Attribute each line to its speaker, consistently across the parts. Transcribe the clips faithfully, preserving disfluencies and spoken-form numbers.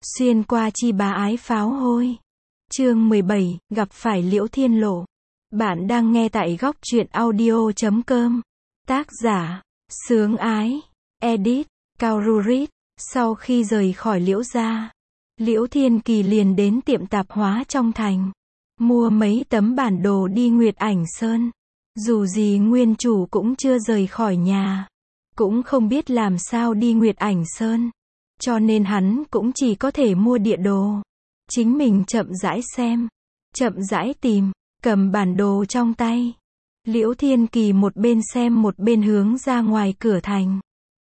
Speaker 1: Xuyên qua chi bá ái pháo hôi. Chương mười bảy, gặp phải Liễu Thiên Lộ. Bạn đang nghe tại góc truyện audio chấm com. Tác giả, Sướng Ái. Edit, Cao Rurit. Sau khi rời khỏi Liễu gia, Liễu Thiên Kỳ liền đến tiệm tạp hóa trong thành. Mua mấy tấm bản đồ đi Nguyệt Ảnh Sơn. Dù gì nguyên chủ cũng chưa rời khỏi nhà. Cũng không biết làm sao đi Nguyệt Ảnh Sơn. Cho nên hắn cũng chỉ có thể mua địa đồ. Chính mình chậm rãi xem. Chậm rãi tìm. Cầm bản đồ trong tay. Liễu Thiên Kỳ một bên xem một bên hướng ra ngoài cửa thành.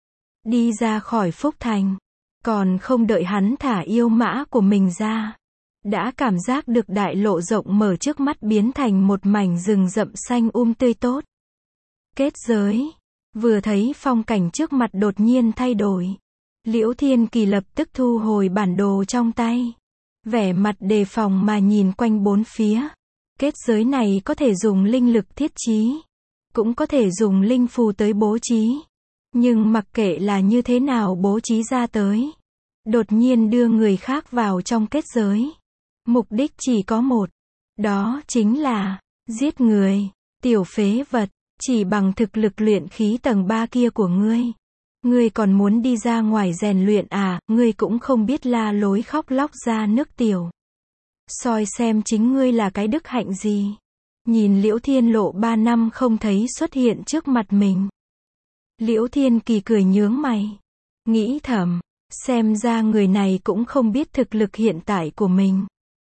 Speaker 1: Đi ra khỏi Phúc Thành. Còn không đợi hắn thả yêu mã của mình ra. Đã cảm giác được đại lộ rộng mở trước mắt biến thành một mảnh rừng rậm xanh um tươi tốt. Kết giới. Vừa thấy phong cảnh trước mặt đột nhiên thay đổi. Liễu Thiên Kỳ lập tức thu hồi bản đồ trong tay. Vẻ mặt đề phòng mà nhìn quanh bốn phía. Kết giới này có thể dùng linh lực thiết trí. Cũng có thể dùng linh phù tới bố trí. Nhưng mặc kệ là như thế nào bố trí ra tới. Đột nhiên đưa người khác vào trong kết giới. Mục đích chỉ có một. Đó chính là giết người. Tiểu phế vật. Chỉ bằng thực lực luyện khí tầng ba kia của ngươi. Ngươi còn muốn đi ra ngoài rèn luyện à, ngươi cũng không biết la lối khóc lóc ra nước tiểu. Soi xem chính ngươi là cái đức hạnh gì. Nhìn Liễu Thiên Lộ ba năm không thấy xuất hiện trước mặt mình. Liễu Thiên Kỳ cười nhướng mày. Nghĩ thầm, xem ra người này cũng không biết thực lực hiện tại của mình.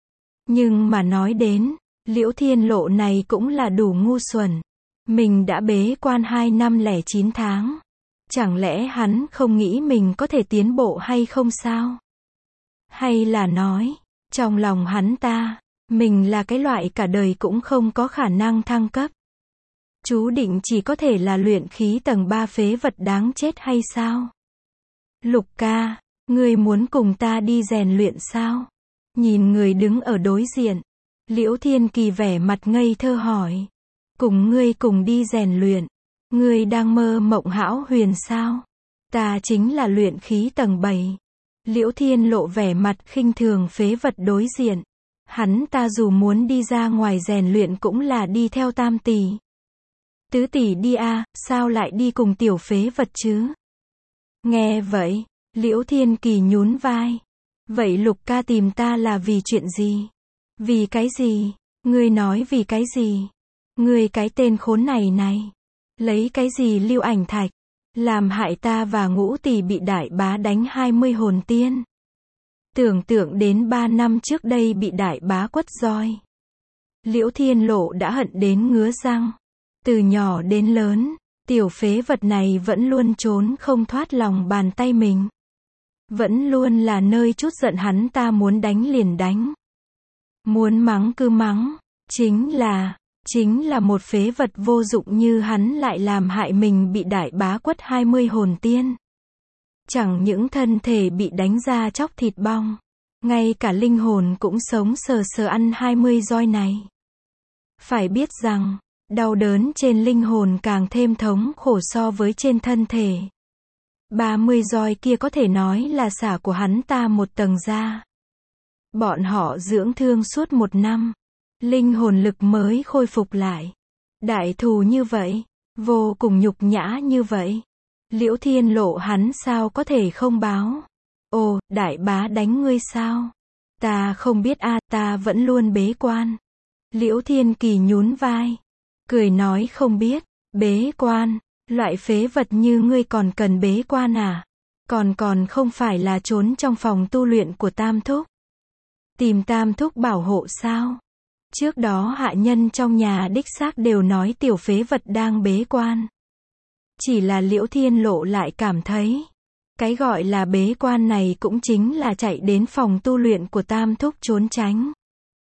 Speaker 1: Nhưng mà nói đến, Liễu Thiên Lộ này cũng là đủ ngu xuẩn. Mình đã bế quan hai năm lẻ chín tháng. Chẳng lẽ hắn không nghĩ mình có thể tiến bộ hay không sao? Hay là nói, trong lòng hắn ta, mình là cái loại cả đời cũng không có khả năng thăng cấp. Chú định chỉ có thể là luyện khí tầng ba phế vật đáng chết hay sao? Lục ca, ngươi muốn cùng ta đi rèn luyện sao? Nhìn người đứng ở đối diện, Liễu Thiên Kỳ vẻ mặt ngây thơ hỏi. Cùng ngươi cùng đi rèn luyện. Ngươi đang mơ mộng hão huyền sao? Ta chính là luyện khí tầng bảy. Liễu Thiên Lộ vẻ mặt khinh thường phế vật đối diện. Hắn ta dù muốn đi ra ngoài rèn luyện cũng là đi theo tam tỷ. Tứ tỷ đi à, sao lại đi cùng tiểu phế vật chứ? Nghe vậy, Liễu Thiên Kỳ nhún vai. Vậy Lục ca tìm ta là vì chuyện gì? Vì cái gì? Ngươi nói vì cái gì? Ngươi cái tên khốn này này. Lấy cái gì lưu ảnh thạch. Làm hại ta và Ngũ tỷ bị đại bá đánh hai mươi hồn tiên. Tưởng tượng đến ba năm trước đây bị đại bá quất roi. Liễu Thiên Lộ đã hận đến ngứa răng. Từ nhỏ đến lớn, tiểu phế vật này vẫn luôn trốn không thoát lòng bàn tay mình. Vẫn luôn là nơi chút giận hắn ta muốn đánh liền đánh. Muốn mắng cứ mắng. Chính là... Chính là một phế vật vô dụng như hắn lại làm hại mình bị đại bá quất hai mươi hồn tiên. Chẳng những thân thể bị đánh ra chóc thịt bong. Ngay cả linh hồn cũng sống sờ sờ ăn hai mươi roi này. Phải biết rằng, đau đớn trên linh hồn càng thêm thống khổ so với trên thân thể. ba mươi roi kia có thể nói là xả của hắn ta một tầng da. Bọn họ dưỡng thương suốt một năm. Linh hồn lực mới khôi phục lại. Đại thù như vậy, vô cùng nhục nhã như vậy. Liễu Thiên Lộ hắn sao có thể không báo? Ồ, đại bá đánh ngươi sao? Ta không biết a, à, ta vẫn luôn bế quan. Liễu Thiên Kỳ nhún vai. Cười nói không biết, bế quan, loại phế vật như ngươi còn cần bế quan à? Còn còn không phải là trốn trong phòng tu luyện của Tam Thúc. Tìm Tam Thúc bảo hộ sao? Trước đó hạ nhân trong nhà đích xác đều nói tiểu phế vật đang bế quan. Chỉ là Liễu Thiên Lộ lại cảm thấy, cái gọi là bế quan này cũng chính là chạy đến phòng tu luyện của Tam Thúc trốn tránh.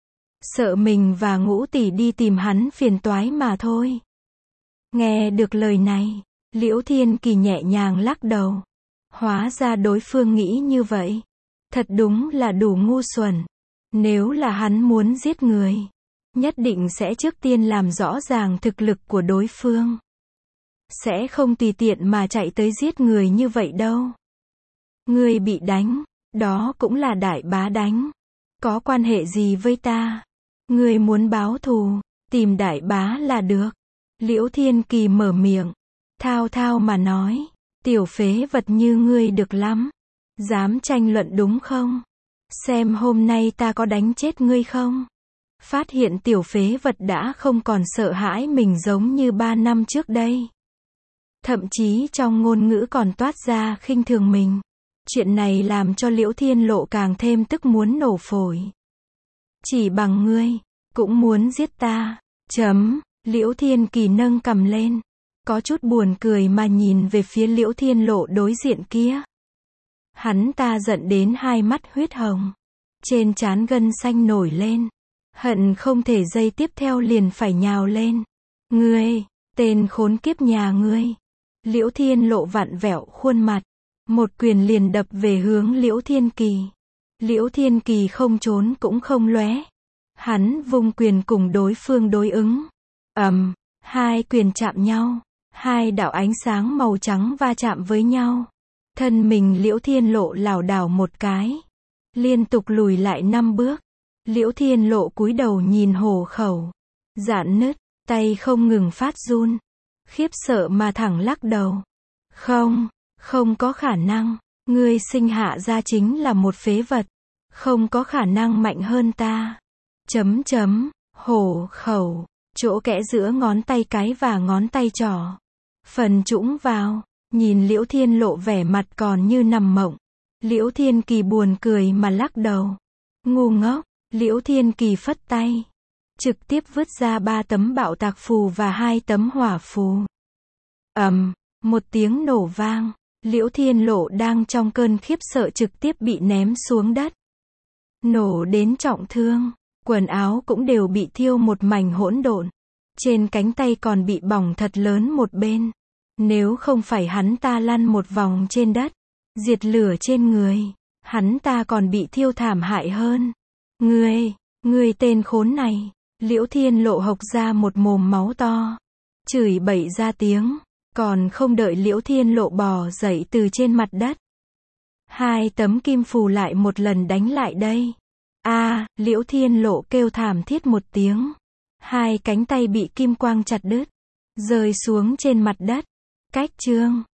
Speaker 1: Sợ mình và Ngũ tỷ đi tìm hắn phiền toái mà thôi. Nghe được lời này, Liễu Thiên Kỳ nhẹ nhàng lắc đầu. Hóa ra đối phương nghĩ như vậy. Thật đúng là đủ ngu xuẩn. Nếu là hắn muốn giết người, nhất định sẽ trước tiên làm rõ ràng thực lực của đối phương. Sẽ không tùy tiện mà chạy tới giết người như vậy đâu. Ngươi bị đánh, Đó cũng là đại bá đánh. Có quan hệ gì với ta? Ngươi muốn báo thù, tìm đại bá là được. Liễu Thiên Kỳ mở miệng, thao thao mà nói, tiểu phế vật như ngươi được lắm. Dám tranh luận đúng không? Xem hôm nay ta có đánh chết ngươi không? Phát hiện tiểu phế vật đã không còn sợ hãi mình giống như ba năm trước đây. Thậm chí trong ngôn ngữ còn toát ra khinh thường mình. Chuyện này làm cho Liễu Thiên Lộ càng thêm tức muốn nổ phổi. Chỉ bằng ngươi, cũng muốn giết ta. Chấm, Liễu Thiên Kỳ nâng cằm lên. Có chút buồn cười mà nhìn về phía Liễu Thiên Lộ đối diện kia. Hắn ta giận đến hai mắt huyết hồng. Trên trán gân xanh nổi lên. Hận không thể giây tiếp theo liền phải nhào lên. Ngươi, tên khốn kiếp nhà ngươi. Liễu Thiên Lộ vặn vẹo khuôn mặt. Một quyền liền đập về hướng Liễu Thiên Kỳ. Liễu Thiên Kỳ không trốn cũng không lóe. Hắn vung quyền cùng đối phương đối ứng. Ầm, hai quyền chạm nhau. Hai đạo ánh sáng màu trắng va chạm với nhau. Thân mình Liễu Thiên Lộ lảo đảo một cái. Liên tục lùi lại năm bước. Liễu Thiên Lộ cúi đầu nhìn hổ khẩu. Rạn nứt, tay không ngừng phát run. Khiếp sợ mà thẳng lắc đầu. Không, không có khả năng. Ngươi sinh hạ ra chính là một phế vật. Không có khả năng mạnh hơn ta. Chấm chấm, hổ khẩu, chỗ kẽ giữa ngón tay cái và ngón tay trỏ. Phần trũng vào, nhìn Liễu Thiên Lộ vẻ mặt còn như nằm mộng. Liễu Thiên Kỳ buồn cười mà lắc đầu. Ngu ngốc, Liễu Thiên Kỳ phất tay. Trực tiếp vứt ra ba tấm bạo tạc phù và hai tấm hỏa phù. Ầm, một tiếng nổ vang. Liễu Thiên Lộ đang trong cơn khiếp sợ trực tiếp bị ném xuống đất. Nổ đến trọng thương. Quần áo cũng đều bị thiêu một mảnh hỗn độn. Trên cánh tay còn bị bỏng thật lớn một bên. Nếu không phải hắn ta lăn một vòng trên đất, diệt lửa trên người, hắn ta còn bị thiêu thảm hại hơn. Ngươi, ngươi tên khốn này. Liễu Thiên Lộ hộc ra một mồm máu to. Chửi bậy ra tiếng. Còn không đợi Liễu Thiên Lộ bò dậy từ trên mặt đất. Hai tấm kim phù lại một lần đánh lại đây. A, à, Liễu Thiên Lộ kêu thảm thiết một tiếng. Hai cánh tay bị kim quang chặt đứt. Rơi xuống trên mặt đất. Cách chương.